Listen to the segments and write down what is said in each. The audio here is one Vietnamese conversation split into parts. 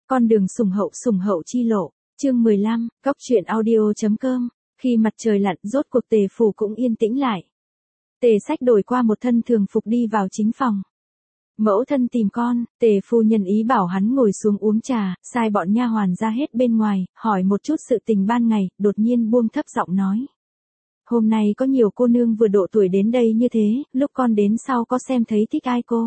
Con đường sủng hậu chi lộ, chương 15, Cóc truyện audio.com. Khi mặt trời lặn, rốt cuộc Tề phủ cũng yên tĩnh lại. Tề Sách đổi qua một thân thường phục đi vào chính phòng. Mẫu thân tìm con, Tề phu nhân ý bảo hắn ngồi xuống uống trà, sai bọn nha hoàn ra hết bên ngoài, hỏi một chút sự tình ban ngày, đột nhiên buông thấp giọng nói. Hôm nay có nhiều cô nương vừa độ tuổi đến đây như thế, lúc con đến sau có xem thấy thích ai cô?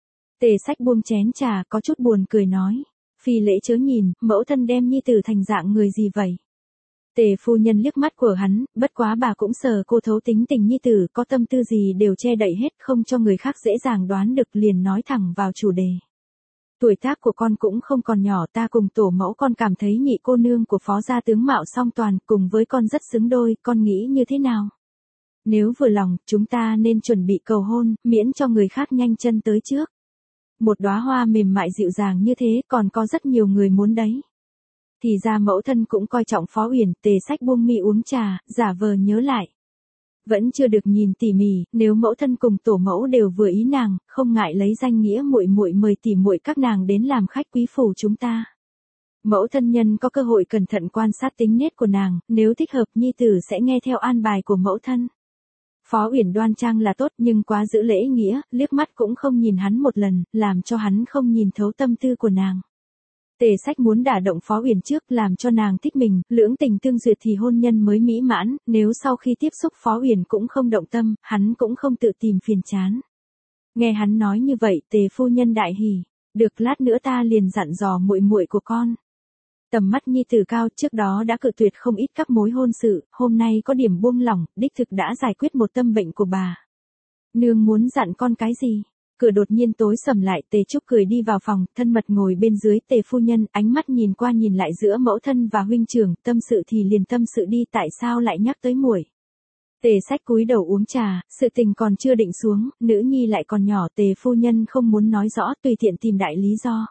Tề Sách buông chén trà, có chút buồn cười nói. Phi lễ chớ nhìn, mẫu thân đem nhi tử thành dạng người gì vậy? Tề phu nhân liếc mắt của hắn, bất quá bà cũng sờ cô thấu tính tình nhi tử, có tâm tư gì đều che đậy hết, không cho người khác dễ dàng đoán được, liền nói thẳng vào chủ đề. Tuổi tác của con cũng không còn nhỏ, ta cùng tổ mẫu con cảm thấy nhị cô nương của phó gia tướng mạo song toàn, cùng với con rất xứng đôi, con nghĩ như thế nào? Nếu vừa lòng, chúng ta nên chuẩn bị cầu hôn, miễn cho người khác nhanh chân tới trước. Một đóa hoa mềm mại dịu dàng như thế, còn có rất nhiều người muốn đấy. Thì ra mẫu thân cũng coi trọng Phó Uyển. Tề Sách buông mi uống trà, giả vờ nhớ lại. Vẫn chưa được nhìn tỉ mỉ, nếu mẫu thân cùng tổ mẫu đều vừa ý nàng, không ngại lấy danh nghĩa muội muội mời tỉ muội các nàng đến làm khách quý phủ chúng ta. Mẫu thân nhân có cơ hội cẩn thận quan sát tính nết của nàng, nếu thích hợp nhi tử sẽ nghe theo an bài của mẫu thân. Phó Uyển đoan trang là tốt nhưng quá giữ lễ nghĩa, liếc mắt cũng không nhìn hắn một lần, làm cho hắn không nhìn thấu tâm tư của nàng. Tề Sách muốn đả động Phó Uyển trước, làm cho nàng thích mình, lưỡng tình tương duyệt thì hôn nhân mới mỹ mãn, nếu sau khi tiếp xúc Phó Uyển cũng không động tâm, hắn cũng không tự tìm phiền chán. Nghe hắn nói như vậy, Tề phu nhân đại hỉ, được lát nữa ta liền dặn dò muội muội của con. Tầm mắt nhi tử cao, trước đó đã cự tuyệt không ít các mối hôn sự, hôm nay có điểm buông lỏng, đích thực đã giải quyết một tâm bệnh của bà. Nương muốn dặn con cái gì? Cửa đột nhiên tối sầm lại, Tề Trúc cười đi vào phòng, thân mật ngồi bên dưới Tề phu nhân, ánh mắt nhìn qua nhìn lại giữa mẫu thân và huynh trưởng, tâm sự thì liền tâm sự đi, tại sao lại nhắc tới muội? Tề Sách cúi đầu uống trà, sự tình còn chưa định xuống, nữ nhi lại còn nhỏ, Tề phu nhân không muốn nói rõ, tùy tiện tìm đại lý do.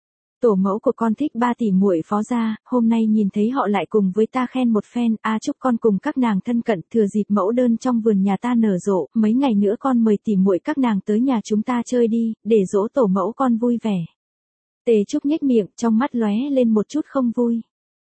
Tổ mẫu của con thích ba tỷ muội Phó gia, hôm nay nhìn thấy họ lại cùng với ta khen một phen, chúc con cùng các nàng thân cận, thừa dịp mẫu đơn trong vườn nhà ta nở rộ, mấy ngày nữa con mời tỷ muội các nàng tới nhà chúng ta chơi đi, để dỗ tổ mẫu con vui vẻ. Tề Trúc nhếch miệng, trong mắt lóe lên một chút không vui.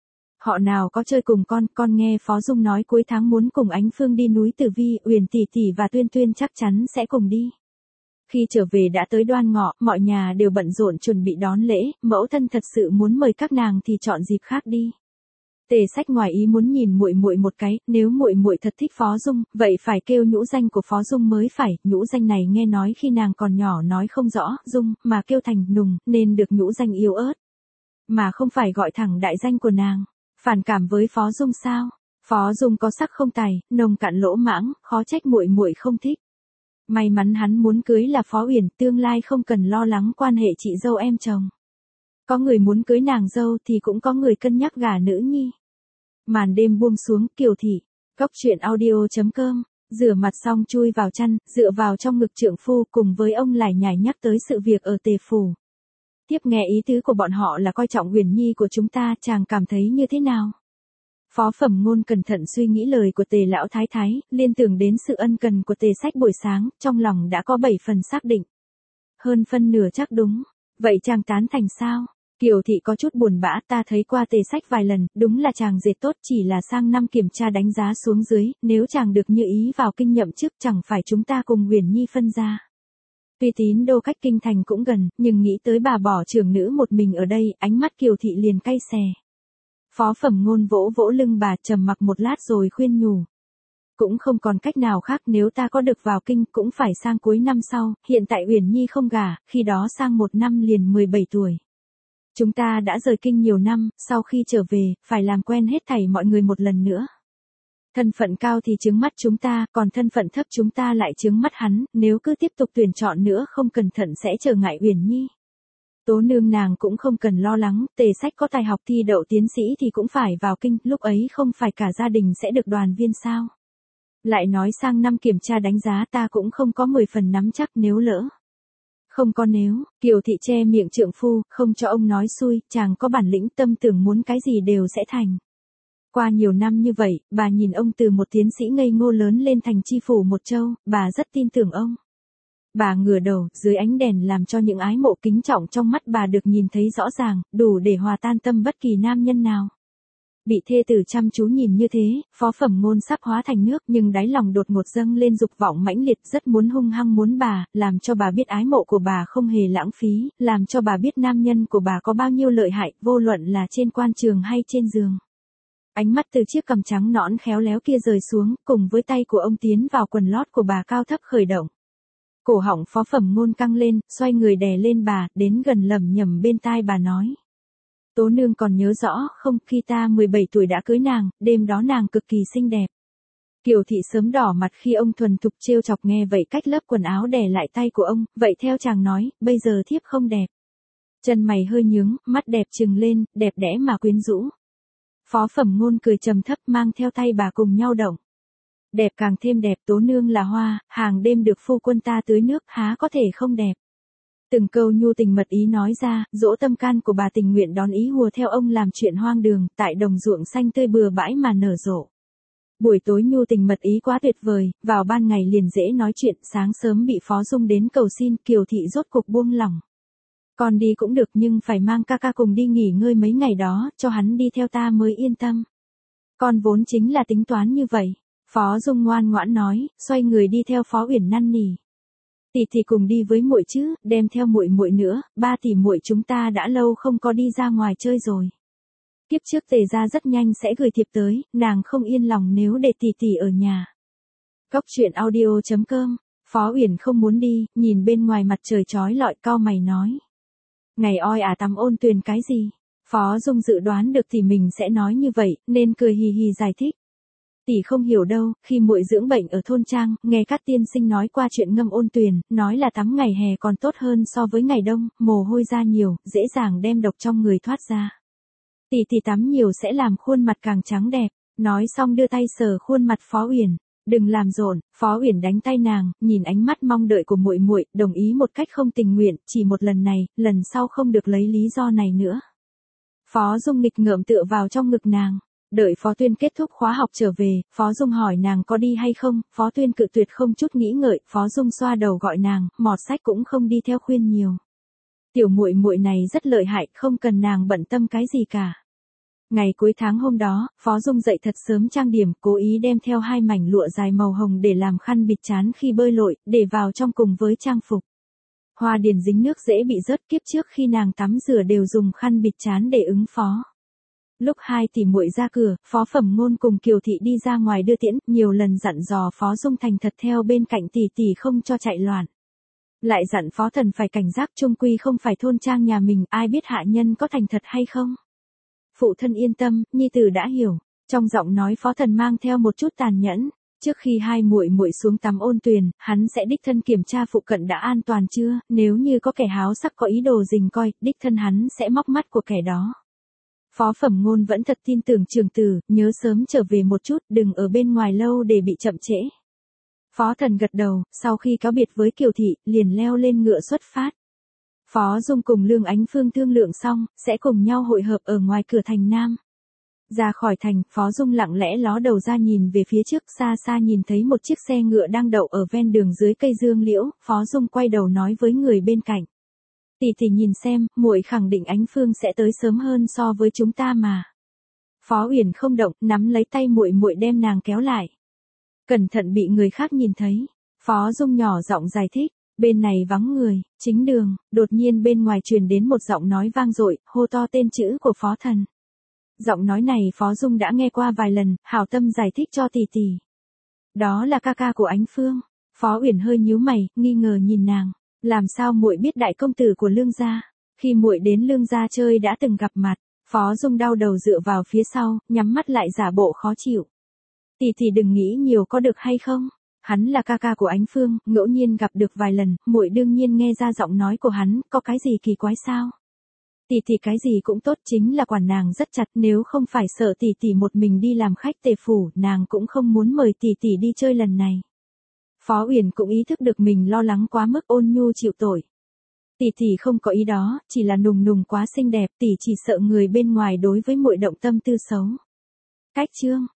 Họ nào có chơi cùng con nghe Phó Dung nói cuối tháng muốn cùng Ánh Phương đi núi Tử Vi, Uyển tỷ tỷ và Tuyên Tuyên chắc chắn sẽ cùng đi. Khi trở về đã tới Đoan Ngọ, mọi nhà đều bận rộn chuẩn bị đón lễ, mẫu thân thật sự muốn mời các nàng thì chọn dịp khác đi. Tề Sách ngoài ý muốn nhìn muội muội một cái, nếu muội muội thật thích Phó Dung, vậy phải kêu nhũ danh của Phó Dung mới phải, nhũ danh này nghe nói khi nàng còn nhỏ nói không rõ, Dung, mà kêu thành Nùng, nên được nhũ danh yếu ớt. Mà không phải gọi thẳng đại danh của nàng. Phản cảm với Phó Dung sao? Phó Dung có sắc không tài, nồng cạn lỗ mãng, khó trách muội muội không thích. May mắn hắn muốn cưới là Phó Uyển, tương lai không cần lo lắng quan hệ chị dâu em chồng. Có người muốn cưới nàng dâu thì cũng có người cân nhắc gả nữ nhi. Màn đêm buông xuống, Kiều Thị, Cóc truyện audio.com, rửa mặt xong chui vào chăn, dựa vào trong ngực trượng phu cùng với ông lải nhải nhắc tới sự việc ở Tề phủ. Tiếp nghe ý tứ của bọn họ là coi trọng Uyển nhi của chúng ta, chàng cảm thấy như thế nào? Phó Phẩm Ngôn cẩn thận suy nghĩ lời của Tề lão thái thái, liên tưởng đến sự ân cần của Tề Sách buổi sáng, trong lòng đã có 7 phần xác định. Hơn phân nửa chắc đúng. Vậy chàng tán thành sao? Kiều Thị có chút buồn bã, ta thấy qua Tề Sách vài lần, đúng là chàng dệt tốt, chỉ là sang năm kiểm tra đánh giá xuống dưới, nếu chàng được như ý vào kinh nhậm chức chẳng phải chúng ta cùng Uyển nhi phân ra. Tuy Tín Đô cách kinh thành cũng gần, nhưng nghĩ tới bà bỏ trưởng nữ một mình ở đây, ánh mắt Kiều Thị liền cay xè. Phó Phẩm Ngôn vỗ vỗ lưng bà, trầm mặc một lát rồi khuyên nhủ. Cũng không còn cách nào khác, nếu ta có được vào kinh cũng phải sang cuối năm sau, hiện tại Uyển nhi không gả, khi đó sang một năm liền 17 tuổi. Chúng ta đã rời kinh nhiều năm, sau khi trở về, phải làm quen hết thảy mọi người một lần nữa. Thân phận cao thì chướng mắt chúng ta, còn thân phận thấp chúng ta lại chướng mắt hắn, nếu cứ tiếp tục tuyển chọn nữa không cẩn thận sẽ trở ngại Uyển nhi. Tố nương nàng cũng không cần lo lắng, Tề Sách có tài học thi đậu tiến sĩ thì cũng phải vào kinh, lúc ấy không phải cả gia đình sẽ được đoàn viên sao. Lại nói sang năm kiểm tra đánh giá ta cũng không có 10 phần nắm chắc, nếu lỡ. Không có nếu, Kiều Thị che miệng trượng phu, không cho ông nói xui, chàng có bản lĩnh, tâm tưởng muốn cái gì đều sẽ thành. Qua nhiều năm như vậy, bà nhìn ông từ một tiến sĩ ngây ngô lớn lên thành chi phủ một châu, bà rất tin tưởng ông. Bà ngửa đầu, dưới ánh đèn làm cho những ái mộ kính trọng trong mắt bà được nhìn thấy rõ ràng, đủ để hòa tan tâm bất kỳ nam nhân nào. Bị thê tử chăm chú nhìn như thế, Phó Phẩm Ngôn sắp hóa thành nước nhưng đáy lòng đột ngột dâng lên dục vọng mãnh liệt, rất muốn hung hăng muốn bà, làm cho bà biết ái mộ của bà không hề lãng phí, làm cho bà biết nam nhân của bà có bao nhiêu lợi hại, vô luận là trên quan trường hay trên giường. Ánh mắt từ chiếc cằm trắng nõn khéo léo kia rời xuống, cùng với tay của ông tiến vào quần lót của bà cao thấp khởi động. Cổ họng Phó Phẩm Ngôn căng lên, xoay người đè lên bà, đến gần lẩm nhẩm bên tai bà nói. Tố nương còn nhớ rõ không, khi ta 17 tuổi đã cưới nàng, đêm đó nàng cực kỳ xinh đẹp. Kiều thị sớm đỏ mặt khi ông thuần thục trêu chọc, nghe vậy cách lớp quần áo đè lại tay của ông, vậy theo chàng nói, bây giờ thiếp không đẹp. Chân mày hơi nhướng, mắt đẹp trừng lên, đẹp đẽ mà quyến rũ. Phó Phẩm Ngôn cười trầm thấp mang theo tay bà cùng nhau động. Đẹp càng thêm đẹp, tố nương là hoa, hàng đêm được phu quân ta tưới nước, há có thể không đẹp. Từng câu nhu tình mật ý nói ra, dỗ tâm can của bà tình nguyện đón ý hùa theo ông làm chuyện hoang đường, tại đồng ruộng xanh tươi bừa bãi mà nở rộ. Buổi tối nhu tình mật ý quá tuyệt vời, vào ban ngày liền dễ nói chuyện, sáng sớm bị Phó Dung đến cầu xin, Kiều thị rốt cục buông lỏng. Con đi cũng được nhưng phải mang ca ca cùng đi nghỉ ngơi mấy ngày đó, cho hắn đi theo ta mới yên tâm. Con vốn chính là tính toán như vậy. Phó Dung ngoan ngoãn nói, xoay người đi theo Phó Uyển năn nỉ. Tỷ cùng đi với muội chứ, đem theo muội nữa, ba tỷ muội chúng ta đã lâu không có đi ra ngoài chơi rồi. Kiếp trước Tề gia rất nhanh sẽ gửi thiệp tới, nàng không yên lòng nếu để tỷ ở nhà. Cóc truyện audio.com. Phó Uyển không muốn đi, nhìn bên ngoài mặt trời chói lọi, cau mày nói. Ngày oi tắm ôn tuyền cái gì? Phó Dung dự đoán được thì mình sẽ nói như vậy, nên cười hì hì giải thích. Tỷ không hiểu đâu, khi muội dưỡng bệnh ở thôn trang, nghe các tiên sinh nói qua chuyện ngâm ôn tuyền, nói là tắm ngày hè còn tốt hơn so với ngày đông, mồ hôi ra nhiều, dễ dàng đem độc trong người thoát ra. Tỷ tắm nhiều sẽ làm khuôn mặt càng trắng đẹp. Nói xong đưa tay sờ khuôn mặt Phó Uyển. Đừng làm rộn, Phó Uyển đánh tay nàng, nhìn ánh mắt mong đợi của muội, đồng ý một cách không tình nguyện, chỉ một lần này, lần sau không được lấy lý do này nữa. Phó Dung nghịch ngợm tựa vào trong ngực nàng. Đợi Phó Tuyên kết thúc khóa học trở về, Phó Dung hỏi nàng có đi hay không, Phó Tuyên cự tuyệt không chút nghĩ ngợi, Phó Dung xoa đầu gọi nàng, mọt sách cũng không đi theo khuyên nhiều. Tiểu muội này rất lợi hại, không cần nàng bận tâm cái gì cả. Ngày cuối tháng hôm đó, Phó Dung dậy thật sớm trang điểm, cố ý đem theo 2 mảnh lụa dài màu hồng để làm khăn bịt trán khi bơi lội, để vào trong cùng với trang phục. Hoa điền dính nước dễ bị rớt, kiếp trước khi nàng tắm rửa đều dùng khăn bịt trán để ứng phó. Lúc 2 tỷ muội ra cửa, Phó Phẩm Ngôn cùng Kiều thị đi ra ngoài đưa tiễn, nhiều lần dặn dò Phó Dung thành thật theo bên cạnh tỷ không cho chạy loạn. Lại dặn Phó Thần phải cảnh giác, chung quy không phải thôn trang nhà mình, ai biết hạ nhân có thành thật hay không. Phụ thân yên tâm, nhi tử đã hiểu. Trong giọng nói Phó Thần mang theo một chút tàn nhẫn. Trước khi 2 muội xuống tắm ôn tuyền, hắn sẽ đích thân kiểm tra phụ cận đã an toàn chưa, nếu như có kẻ háo sắc có ý đồ rình coi, đích thân hắn sẽ móc mắt của kẻ đó. Phó Phẩm Ngôn vẫn thật tin tưởng Trường Tử, nhớ sớm trở về một chút, đừng ở bên ngoài lâu để bị chậm trễ. Phó Thần gật đầu, sau khi cáo biệt với Kiều thị, liền leo lên ngựa xuất phát. Phó Dung cùng Lương Ánh Phương thương lượng xong, sẽ cùng nhau hội hợp ở ngoài cửa thành Nam. Ra khỏi thành, Phó Dung lặng lẽ ló đầu ra nhìn về phía trước, xa xa nhìn thấy một chiếc xe ngựa đang đậu ở ven đường dưới cây dương liễu, Phó Dung quay đầu nói với người bên cạnh. Tỷ nhìn xem, muội khẳng định Ánh Phương sẽ tới sớm hơn so với chúng ta mà. Phó Uyển không động, nắm lấy tay muội đem nàng kéo lại. Cẩn thận bị người khác nhìn thấy. Phó Dung nhỏ giọng giải thích, bên này vắng người, chính đường, đột nhiên bên ngoài truyền đến một giọng nói vang dội, hô to tên chữ của Phó Thần. Giọng nói này Phó Dung đã nghe qua vài lần, hảo tâm giải thích cho tỷ. Đó là ca ca của Ánh Phương. Phó Uyển hơi nhíu mày, nghi ngờ nhìn nàng. Làm sao muội biết đại công tử của Lương gia? Khi muội đến Lương gia chơi đã từng gặp mặt. Phó Dung đau đầu dựa vào phía sau, nhắm mắt lại giả bộ khó chịu. Tỷ đừng nghĩ nhiều có được hay không? Hắn là ca ca của Ánh Phương, ngẫu nhiên gặp được vài lần, muội đương nhiên nghe ra giọng nói của hắn, có cái gì kỳ quái sao? Tỷ cái gì cũng tốt, chính là quản nàng rất chặt, nếu không phải sợ tỷ một mình đi làm khách Tề phủ, nàng cũng không muốn mời tỷ đi chơi lần này. Phó Uyển cũng ý thức được mình lo lắng quá mức, ôn nhu chịu tội. Tỷ không có ý đó, chỉ là nùng quá xinh đẹp, tỷ chỉ sợ người bên ngoài đối với muội động tâm tư xấu. Cách chương